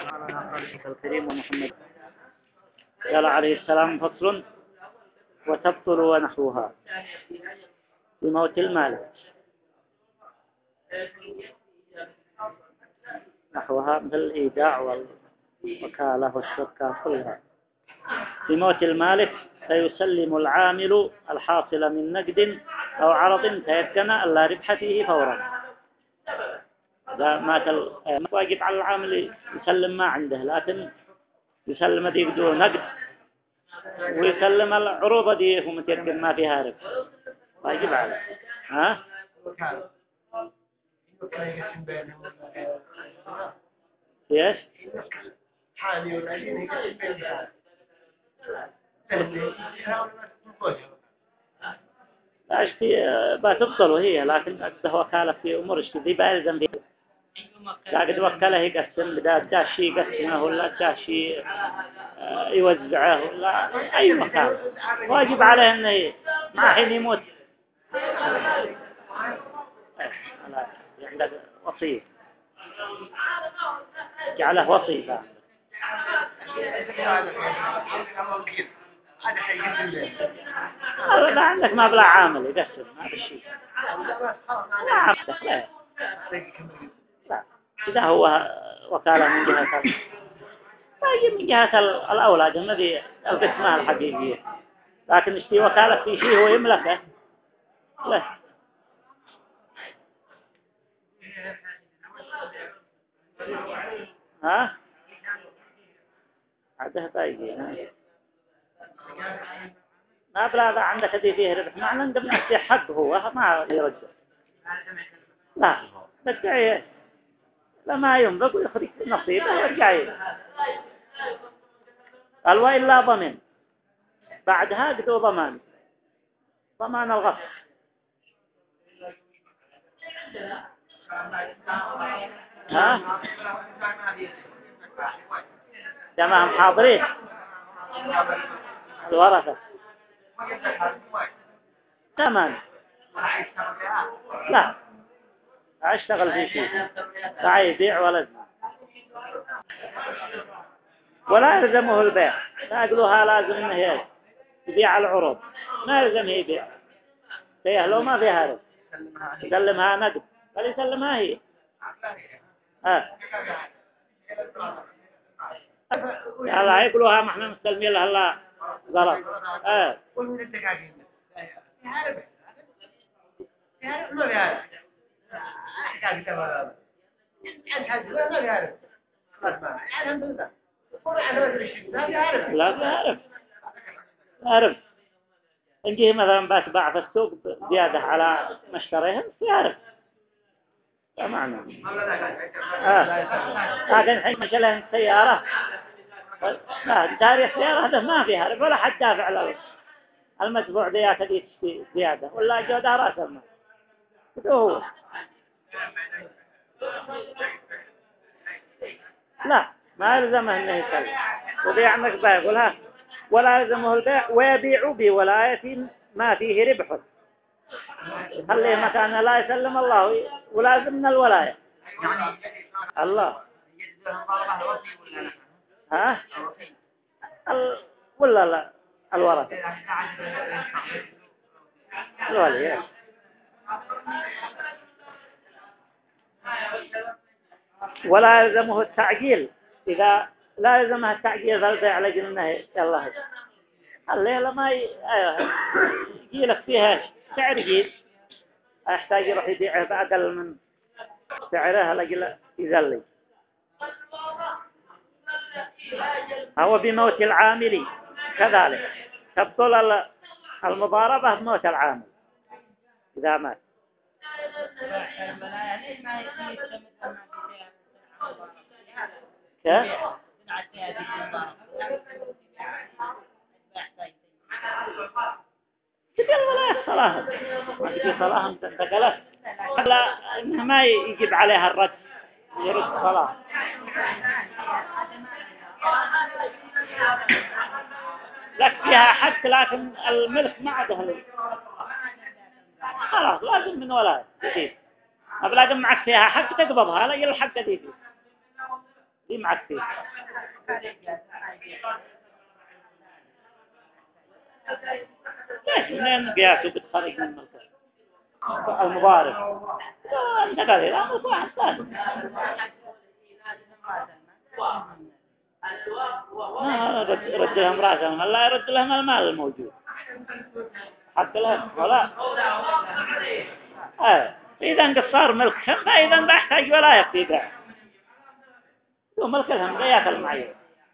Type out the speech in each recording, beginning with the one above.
الكريم ومحمد قال عليه السلام فصل وتبطل ونحوها بموت المالك. نحوها مثل الإيداع والوكالة والشركة كلها. بموت المالك فيسلم العامل الحاصل من نقد أو عرض تيقن ألا ربح فيه فورا. إذا مات واجب على العامل يسلم ما عنده، لكن يسلم دي بدون نقد ويسلم العروض دي هو متيقن ما فيها ربح، واجب عليه. ها؟ ايش؟ حالي والعجين يقسم بين اشتي بتبطل هي، لكن أكده وكالة في أمور اشتي بألزم فيها. لكن وكالة يقسم بدأ داشي يقسمه ولا داشي يوزعه ولا أي مكان، واجب عليه إنه مع حين يموت عندك وصية جعله وصية. لا عندك ما بلا عامل يقسم ما بالشيء. لا عندك لا. لا إذا هو وكالة من جهة طيب من جهة الأولاد الذي القسمة الحقيقية، لكن اشتي وكالة في شيء هو يملكه لا. ها؟ عده طيب ما بلا ذا عندك هذي فيه ربح معنى عند من أشتي حق هو ما يرجع. لا رجعيه لما ينبغ ويخرج نصيبه ورجعيه. قال وإلا ضمن بعدها قدوا ضمان الغصب. ها؟ جماعهم حاضرين الورثة تمام. لا اشتغل في شيء لا يبيع ولا يلزمه البيع. لا أقولها لازم إنه يبيع العروض، ما يلزم يبيع فيها لو ما فيها رب يسلمها نقد بل يسلمها هي. لا يقولوها ما احنا مستلمين لها لا غلط. لا يعرف انجيه مثلا بتباع في السوق زيادة على مشتريهم يعرف لا معنى. لكن الحين مثلا سيارة لا تاريخ سيارة هذا ما فيها عرف ولا حد دافع له المدفوع ذيك دي تشتي زيادة ولا جودة رأس المال هو. لا ما يلزمه انه يسلم وبيع مكبه يقولها ولا يلزمه البيع ويبيع بولاية ما فيه ربح خليه مكان لا يسلم الله ولازمنا الولاية الله. ها ولا لا الورثة الولي ولا يلزمه التعجيل. إذا لا يلزمه التعجيل فالبيع لجل انه يلا الليلة ما يجي لك فيها سعر جيد يحتاج يروح يبيعه بأقل من سعره لجل يذلي. هو بموت العامل كذلك تبطل المضاربة بموت العامل إذا مات. كيف؟ تقول ولا صلاهم ما تجي صلاهم تنتقلت لا إنه ما يجب عليها الرد يرد صلاة. لك فيها حق لكن الملك ما عده خلاص لازم من ولاية جديد ما بلازم معك فيها حق تقبضها لا الحق دي في معك فيه ليش منين قياسه بتخرج من ملكه المضارب انت قال لا مش واحد ثاني ما رد لهم راسهم لا يرد لهم المال الموجود حتى لهم ولا إذا قصار ملكهم فإذا بيحتاج ولا يكفي بيع وملك لهم لا يأكل معي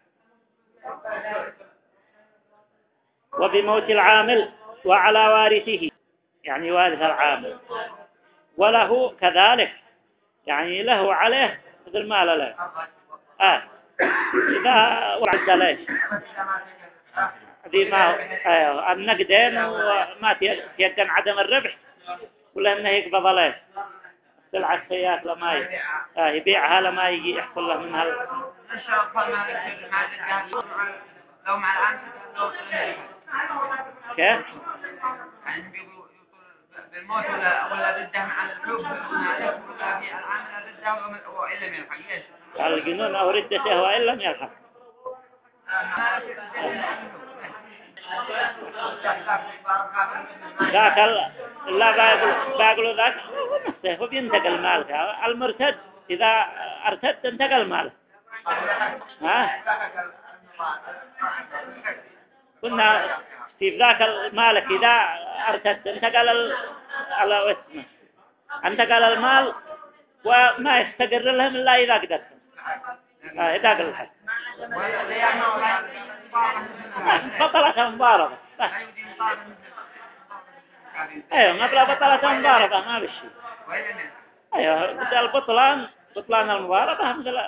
وبموت العامل وعلى وارثه يعني وارث العامل وله كذلك يعني له عليه مثل ما له إذا وعد ليش ذي ما النقدين وما تيقن عدم الربح ولا إنه يقبض عليه سلعة السياق لما يبيعها لما يجي يحصل له منها لو مع الآن كيف؟ يعني بيقولوا بالموت ولا رده مع الحب ولا في العامل رده وإلا من الحق ليش؟ الجنون أو ردته وإن لم يلحق ذاك لا باقلوا ذاك نفسه وبينتقل مالك المرتد إذا ارتد انتقل مالك كنا في ذاك المالك إذا ارتد انتقل على اسمه انتقل المال وما يستقر لهم إلا إذا قدرت إذا قل الحد بطلت مضاربة ايوه ما بلا بطلت مضاربة ما بشي ايوه مثل بطلان المضاربة مثل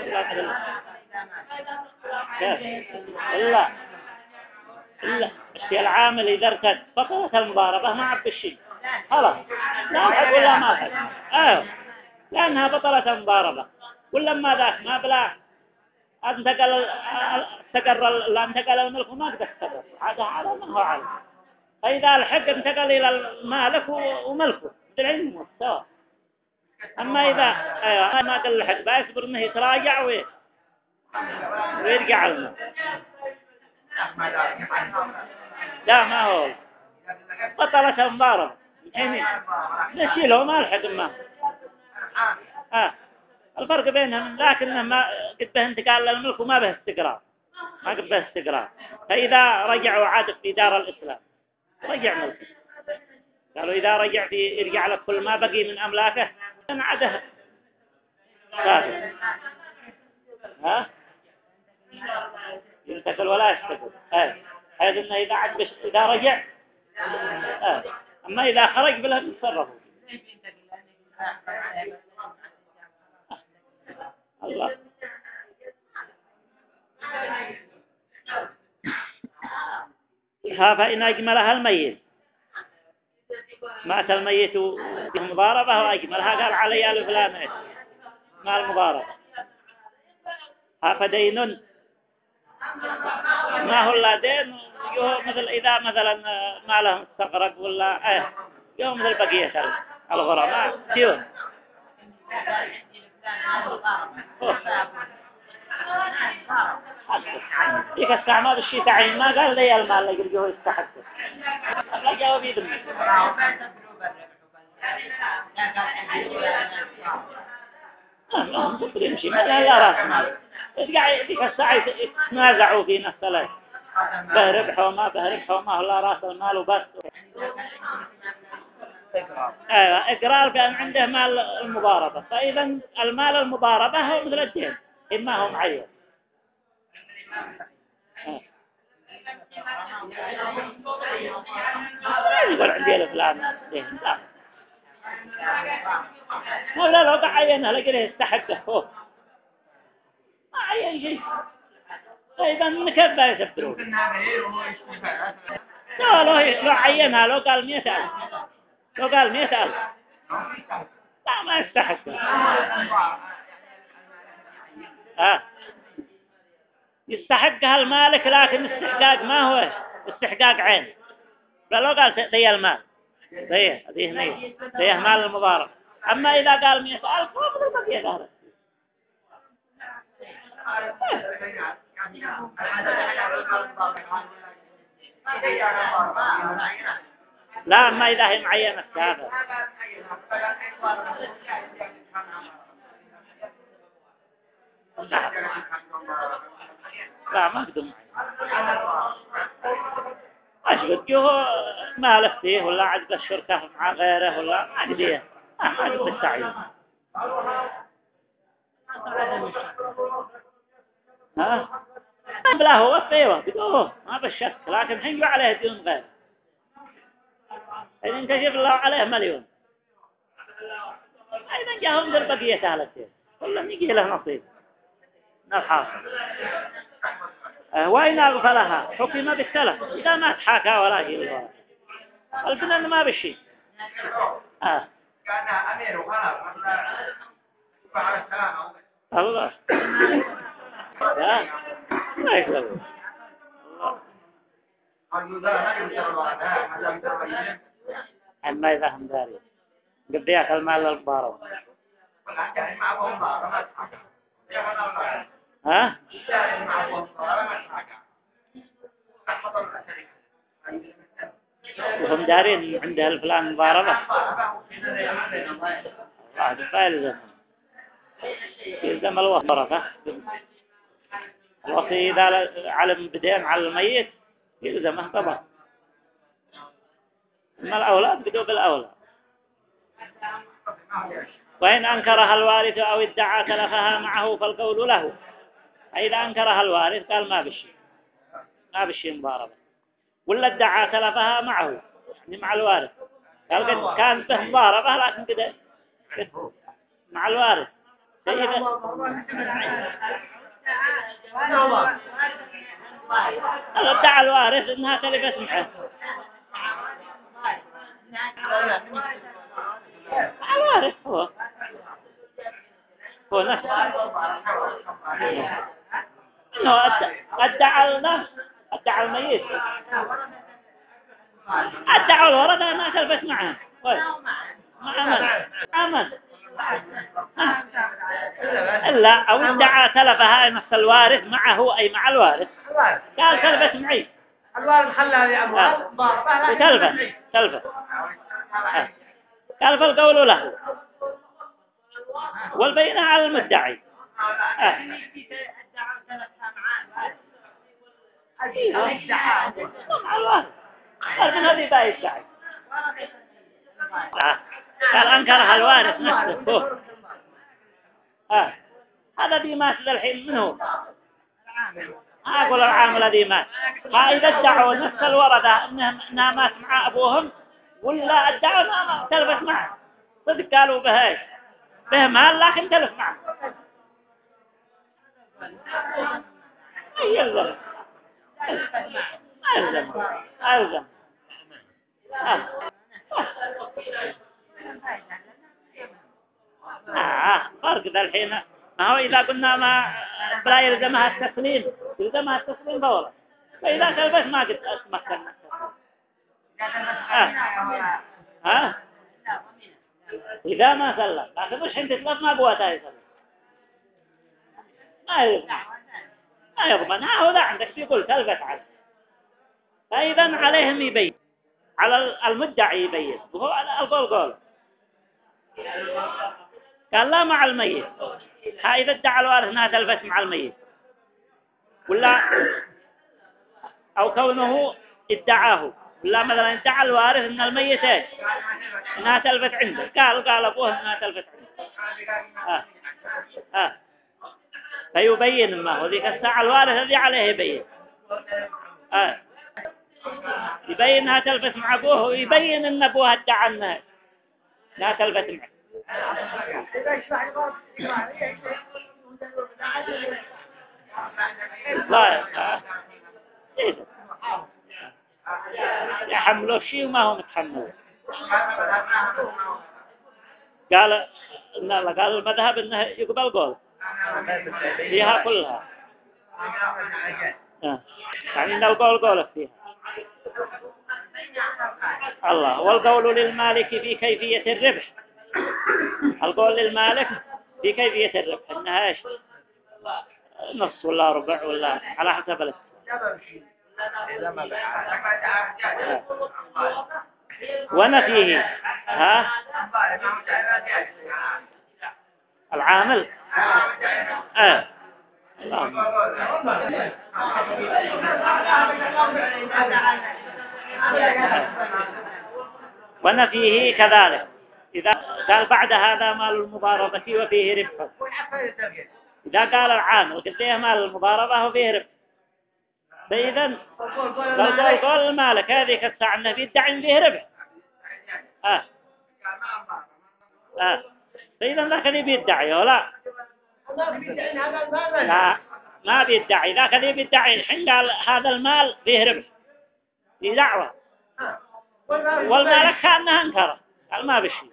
لا الشيء العامل إذا ارتد بطلت المضاربة ما عب الشيء خلاص لا حق ولا ما حق ايوه لأنها بطلت المضاربة ولما ذاك ما بلا انتقل الملك وما قد استقر هذا على ما هو على فإذا الحق انتقل إلى المالك وملكه بالعلم سواء أما إذا ما قال الحق بيصبر إنه يتراجع ويرجع المال لا ما هو بطلت المضاربة يعني نشيله ما الحق ما الفرق بينهم لكنه ما قد به انتقال للملك وما به استقرار ما قد به استقرار فإذا رجعوا عاد في دار الإسلام رجع ملكه قالوا إذا رجع يرجع لك كل ما بقي من أملاكه عاده ثابت ينتقل ولا يستقر حيث إنه إذا رجع أما إذا خرج بله يتصرفوا الله فإن أجملها الميت مات الميت بمضاربة وأجملها قال علي الفلان مع المضاربة فدين ما هو لا دين مثل إذا مثلا ما لهم استغرق ولا يوم مثل بقية الغرماء ديون ديك الساعة بالشيء تعين ما قال لي المال اللي يرجوه يستحقه لا جاوب يدمي يمشي ما لا راس مال ديك الساعة يتنازعوا في نفسه به ربح وما هو لا راس المال وبس إقرار بأن عنده مال المضاربة فإذا المال المضاربة هو مثل الدين إما هو معين يقول عندي الفلان دين لا لو عينها لقيه يستحقه هو ما عين شيء فإذا كذا يسبرون لو عينها لو قال 100,000 لو قال 100,000 لا ما يستحق يستحقها المالك لكن استحقاق ما هو استحقاق عين فلو قال ذي المال ذي هنيه ذي مال المضارب أما إذا قال 100,000 فهو بقية ظهره لا ما إذا هي معينة هذا لا ما قدم أشبت جوه ما لفتيه ولا عجب الشركة مع غيره ولا ما قديه ما عجب التعيين ها لا هو فيوه بدوه ما بالشك لكن حين عليه دون غير إذا انكشف الله عليه مليون إذا جاهم ذر بقية أهلته كلهم يجي له نصيب الحاصل وإن أغفلها حكم بالسلف إذا ما تحاكى ولا شيء البنان ما بشي كان أمير وخلاص فعل السلام الله ما يقبل ما يفهم داري قبياك المال البارو ها وهم دارين عنده الفلان مضاربة الله دفع يلزم الوصرة الوصي إذا علم بدين على الميت يلزمه طبعا أما الأولاد بدوا بالأولاد وإن أنكرها الوارث أو ادعى تلفها معه فالقول له إذا أنكرها الوارث قال ما بشي مضاربة ولا ادعى تلفها معه يعني مع الوارث قال قد كان به مضاربة لكن كده مع الوارث ادعى الوارث انها تلفت معه الوارث هو نفسه انه ادعى النفس ادعى الميت ادعى الورثة انها تلفت معه مع امن إلا أو ادعى تلفها نفس الوارث معه أي مع الوارث قال تلفت معي الوارث خلى لي أموال تلفت قال فالقول له والبينة على المدعي مع الوارث قال من هذه باي الدعي قال أنكرها الوارث نفسه هذا دي مات للحين منه أقول العامل الذي مات إذا ادعوا نفس الوردة إنها مات مع أبوهم ولا ادعوا أنها تلفت معه صدق قالوا به مال لكن تلف معه يلزم ألزم فرق ذا الحين ما هو إذا قلنا ما بلا يلزمها التسليم فورا فإذا تلبس ما قد أتمكن إذا ما سلم لكن مش حين تتلف ما بواتها يسلم ما يضمن هو ذا عندك يقول تلبس عليه فإذا عليهم يبين على المدعي يبين وهو القول قال لا مع الميت إذا ادعى الوارث انها تلفت مع الميت ولا أو كونه ادعاه ولا مثلا ادعى الوارث ان الميت ايش انها تلفت عنده قال ابوه انها تلفت عنده فيبين ما هو ذيك الساعة الوارث الذي عليه يبين يبين انها تلفت مع ابوه ويبين ان ابوها ادعى انها لا تلفت معه لا يحملوا شيء وما هو متحمل قال المذهب انه يقبل قول فيها كلها يعني ان القول فيها الله والقول للمالك في كيفية الربح القول للمالك في كيفية الربح انها ايش نص ولا ربع ولا على حسب ونفيه ها العامل اللهم. ونفيه كذلك إذا قال بعد هذا مال المضاربة وفيه ربح، إذا قال العامل قديه مال المضاربة وفيه ربح، فإذا قال المالك هذه الساعة أنه بيدعي فيه ربح فإذا ذاك اللي بيدعي ولا لا ما بيدعي، ذاك اللي بيدعي الحين قال هذا المال فيه ربح في دعوة، والمالك كأنه انكره قال ما بشي،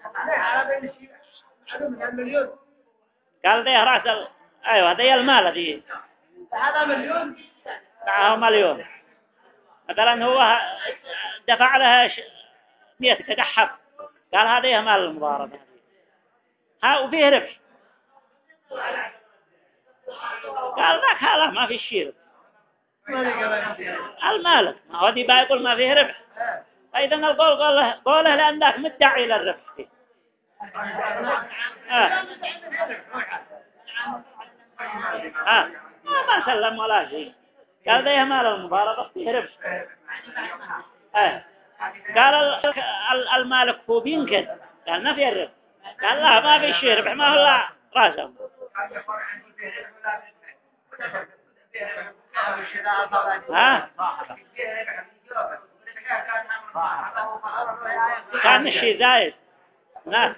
قال ذي راس أيوة ذي المال ذي هذا مليون معه مليون مثلا، هو دفع لها 100 كدحف، قال هذه مال المضاربة ها وفيه ربح، قال ذاك هذا ما في شيء المالك ما هو ذي بيقول ما فيه ربح، فإذا القول قوله لأن ذاك مدعي للربح فيه ما سلم ولا شيء، قال ذي مال المضاربة فيه ربح قال المالك هو بينكر، قال ما فيه الربح، قال لا ما في شيء ربح، ما هو لا راسه كان الشيء زايد ناس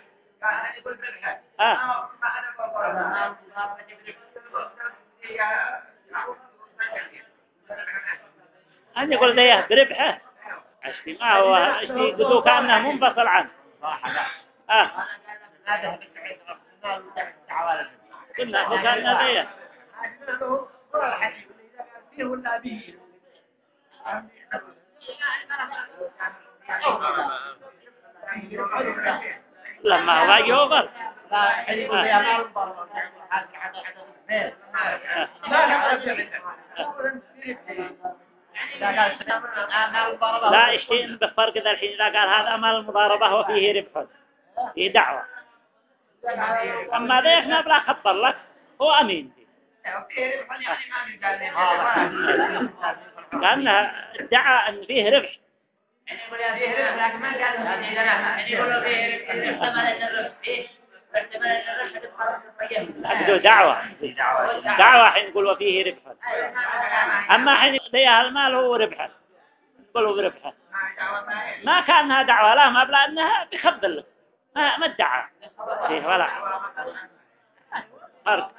أنا يقول ذيه بربحه أشتي ما هو أشتي قدو كأنه منفصل عنه كنا فكرنا ذيه لما هو يوفر لا اشتين بفرق ذا الحين إذا قال هذا مال المضاربة وفيه ربح في دعوة، أما ذيك ما بلا خبر لك هو أمين لأنه ادعى أن فيه ربح أكدو دعوة حين يقول وفيه ربح، أما حين يقضيها المال هو ربح يقولوا بربحه، ما كانها دعوة لا ما بلا أنها بخبر لك ما ادعى فيه ولا فرق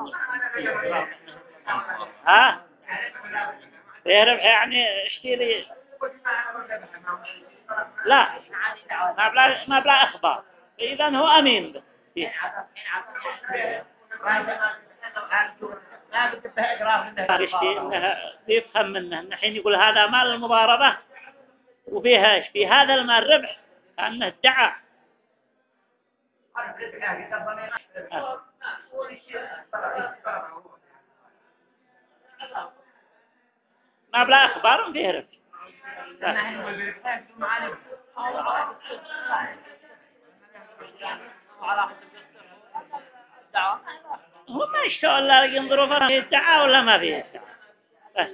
فيه ربح يعني اشتري لا ما بلا إخبار، إذا هو أمين فيه. يفهم منه إن حين يقول هذا مال المضاربة وفيها في هذا المال ربح أنه ادعى ما بلا أخبار فيه ربح هو ما يشتغل لا ينظروا فيه ادعى ولا ما فيه ادعى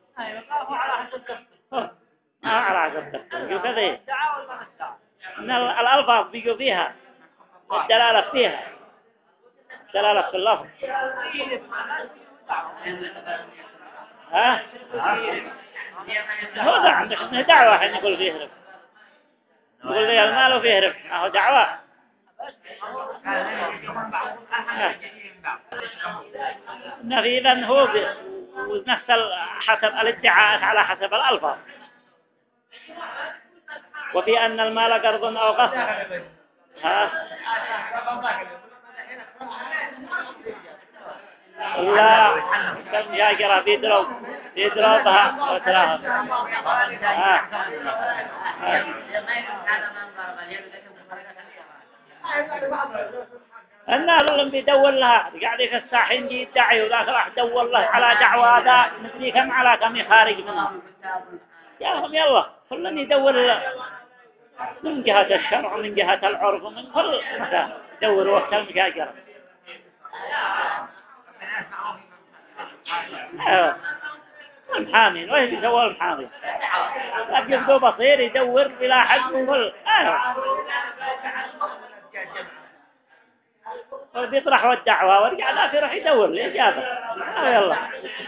على حسب يقول كذا إن الألفاظ بيجوا فيها الدلالة فيها دلالة في اللفظ هو ده عندك إنه دعوة حين يقول فيه ربح، يقول لي المال وفيه ربح ما هو دعوة إذن هو نفس حسب الادعاءات على حسب الألفاظ، وفي أن المال قرض أو غصب لا كم جاجرة بيدروبها وتراها الناس اللي بيدور لها قاعد في الساحين يجي يدعي وذاك راح يدور له على دعوة ذا مدري كم على كم يخارج منها. يا أخي يلا كل يدور من جهة الشرع ومن جهة العرف ومن كل مكان يدور وقت المجاجرة. المحامين وين بيسوي المحامين؟ يبدو بصير يدور إلى حد وكل بيطرح الدعوة ورجع لا يروح يدور الإجابة. يلا.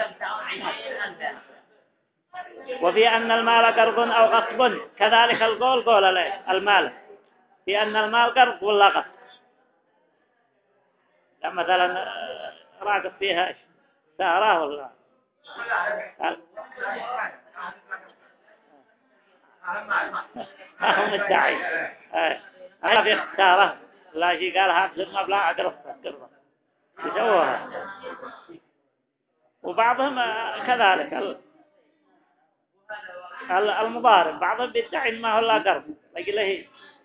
وفي أن المال قرض أو غصب كذلك القول قول المال في أن المال قرض ولا غصب. مثلا راقب فيها سارة ولا هم الداعي هذا في اختاره لا شيء قالها بزر مبلغ قرضة يسووها. وبعضهم كذلك المضارب بعضهم بيدعي ما هو لا قرض لكن له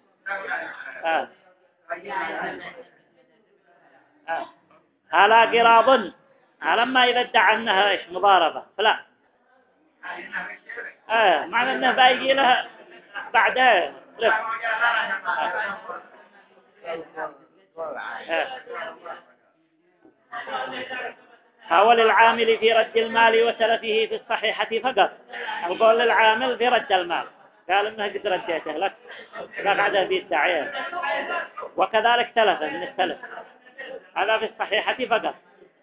هلا قراض على ما يبدع أنها إيش مضاربة فلا معنى أنه بايجي له بعدها رفع حاول العامل في رد المال وتلفه في الصحيحة فقط. القول للعامل في رد المال قال إنه قد رديته لك لا بعده بيدعيه. وكذلك تلفه من التلف هذا في الصحيحة فقط.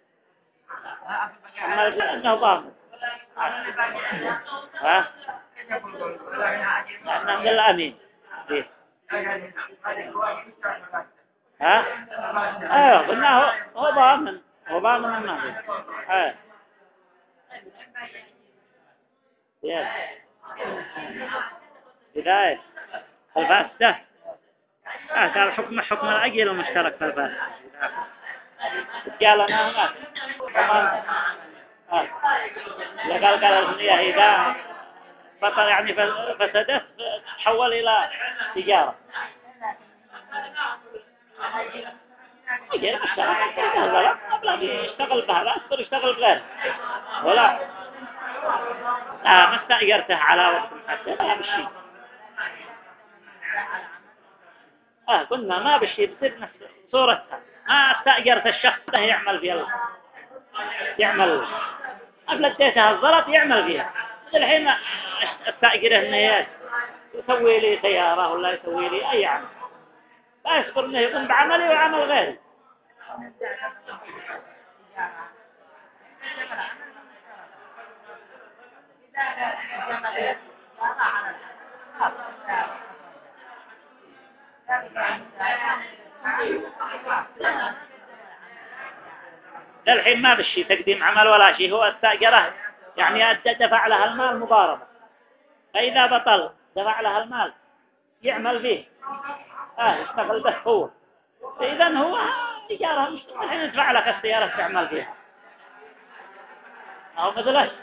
أما أنه ضامن لأنه من الأمين فيه. قلنا هو ضامن النبي. بداية الفاسدة قال حكم الأجل المشترك في الفاسدة. قال أنا هناك قال الهنية إذا بطل يعني فسدت تحول إلى تجارة. لا قبل يشتغل بهذا أكثر يشتغل بغيره ولا ما استأجرته على وقت حتى لا بشيء. قلنا ما بشيء بصير نفس صورتها. ما استأجرت الشخص ده يعمل فيها يعمل قبل اديتها الزلط يعمل فيها. الحين استأجره إنه يسوي لي سيارة ولا يسوي لي أي عمل لا يصبر إنه يقوم بعملي وعمل غيري. الحين ما بالشيء تقديم عمل ولا شيء هو استأجره يعني دفع لها المال مضاربة. فإذا بطل دفع لها المال يعمل فيه يشتغل به هو. إذن هو تجارة مش الحين يدفع لك السيارة تعمل فيها أو مثله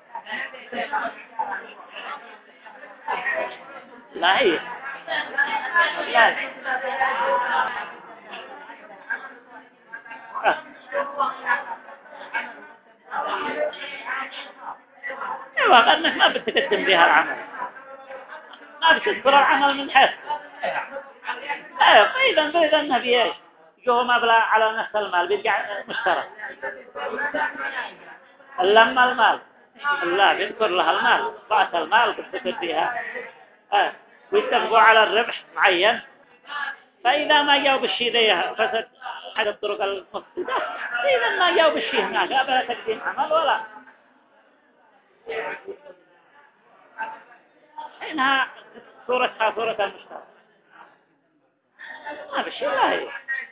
لا هي لا ايوه انك ما بتقدم بها العمل ما بتذكر العمل من حيث اذا انه في ايش جو مبلغ على نفس المال بيرجع مشترك. لما المال لا بيذكر لها المال رأس المال بتذكر فيها ويتفقوا على الربح معين. فإذا ما جاوب الشيء ذي فسد أحد الطرق المفسدة. إذا ما جاوب الشيء هناك أبدا تقديم عمل ولا إنها صورتها صورة المشترك ما بالشيء لا هي.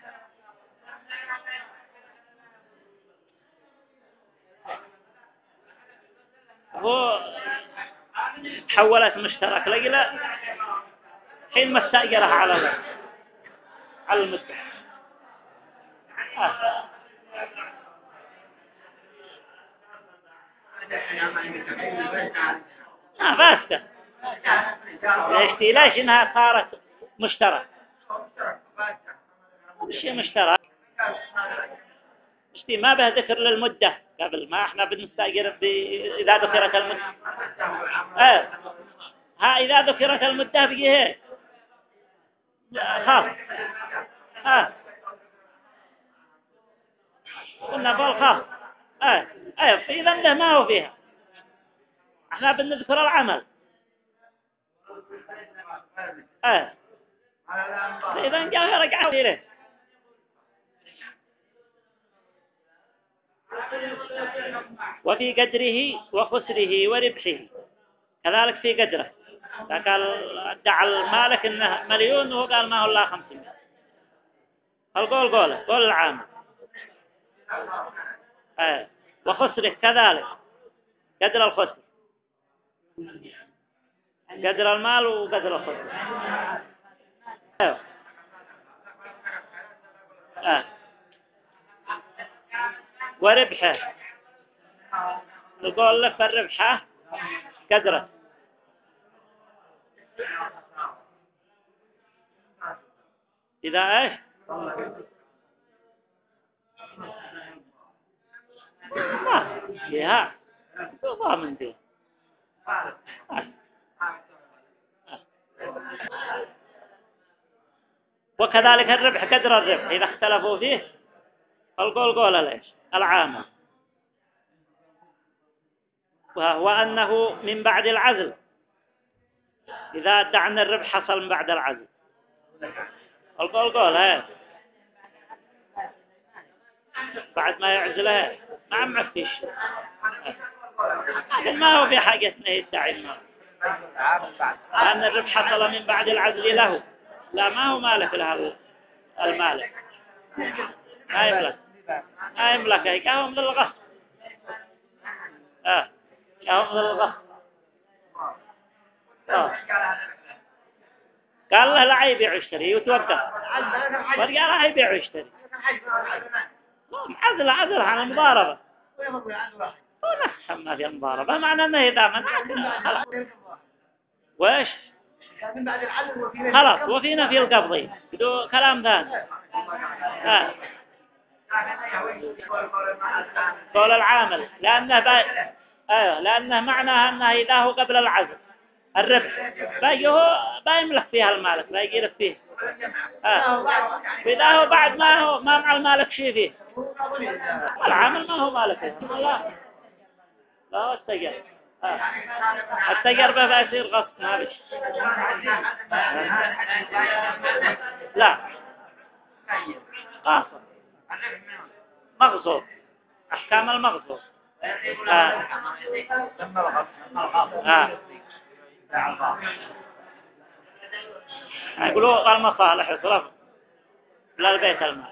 هو حولت مشترك لقلا حين ما استأجرها على المستحق فاسدة. ليش إنها صارت مشترك شيء مشترك اشتي ما به ذكر للمدة قبل ما احنا بنستأجر إذا ذكرت المدة. ها إذا ذكرت المدة بيجي هيك خاص. قلنا بالخاص. إذا ده ما هو فيها. احنا بنذكر العمل. إذا جاء رجع إليه. وفي قدره وخسره وربحه كذلك في قدره. قال ادعى المالك انه مليون وهو قال ما هو الا 500. قول العامل. وخسره كذلك قدر الخسر، قدر المال وقدر الخسر. وربحه نقول لك الربحه قدره. إذا إيش ما فيها ضامن فيها. وكذلك الربح قدر الربح إذا اختلفوا فيه القول ليش العامة. وهو أنه من بعد العزل إذا ادعى أن الربح حصل من بعد العزل القول بعد ما يعزله ما عم فيش. ما هو في حاجة اسمه يدعي المال لأن الربح حصل من بعد العزل له. لا ما هو مالك له المالك ما يملك يكاهم من الغصب. يكاهم من الغصب. قال له لا يبيع ويشتري وتوقف قال لا يبيع ويشتري عزل عن المضاربة. ونفهم ما في المضاربة معنى أنه إذا منع وإيش خلاص. وفينا في القبضي بدو كلام ثاني. قول العامل لأنه معناها أنه إذا هو قبل العزل الربح بايملك فيها المالك بايجيلك فيه. وإذا هو بعد ما مع المالك شيء فيه العامل ما هو مالك لا هو التجر. التجر به يصير غصب ما بيش. لا قاصر مغصوب أحكام المغصوب. يقولوا المصالح يصرف للبيت المال.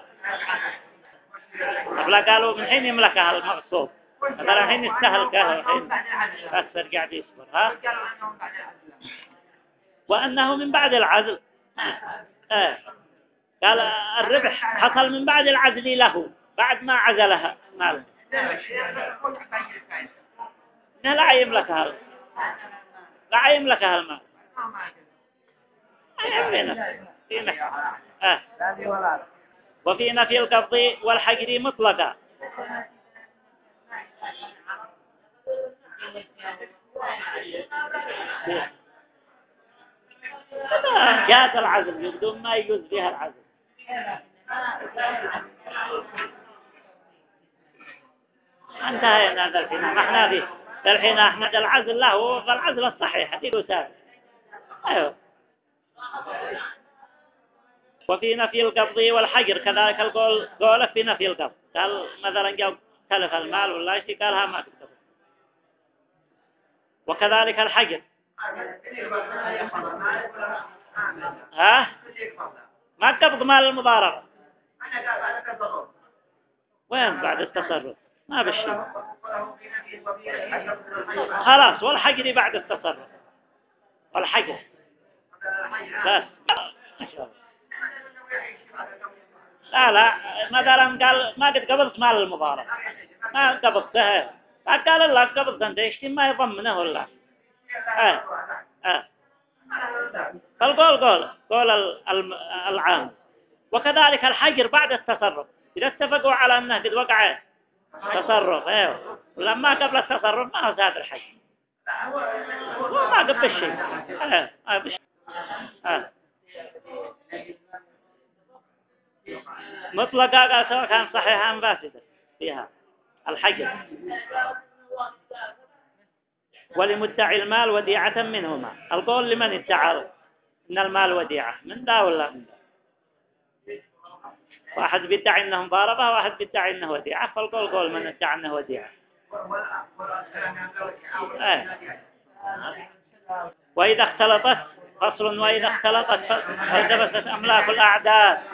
قبل قالوا من حين يملكها المغصوب مثلا الحين يستهلكها الحين أكثر قاعد يصبر. وأنه من بعد العزل قال الربح حصل من بعد العزل له بعد ما عزلها ماله لا يملكها المال. وفي نفي القبض والحجر مطلقا جاءت العزل بدون ما يجوز فيها العزل. انتهينا هذا الحين احنا فيه الحين احمد العزل له فالعزل الصحيح حديث ثابت. ايوه. وفي نفي القبض والحجر كذلك قولك في نفي القبض قال مثلا جاء تلف المال ولا شيء قالها ما تقبض. وكذلك الحجر ما قبض مال المضاربة وين بعد التصرف ما بشي خلاص. والحجر بعد التصرف والحجر بس ما شاء الله. لا مثلا قال ما قد قبضت مال المضاربة ما قبضتها قال الله قبضت انت ايش ما يضمنه ولا فالقول قول العام. وكذلك الحجر بعد التصرف إذا اتفقوا على أنه قد وقع تصرف ايوه، ولما قبل التصرف ما هو زاد الحج، هو ما قبل شيء ما قبل شيء. مطلقا قال سواء كان صحيحا أم فاسدا فيها الحجر. ولمدعي المال وديعة منهما، القول لمن ادعى إن المال وديعة، من دا ولا من دا؟ واحد بيدعي انه مضاربة، واحد بيدعي انه وديعة، فالقول قول من ادعى انه وديعة. وإذا اختلطت فصل، وإذا اختلطت فالتبست أملاك الأعداد.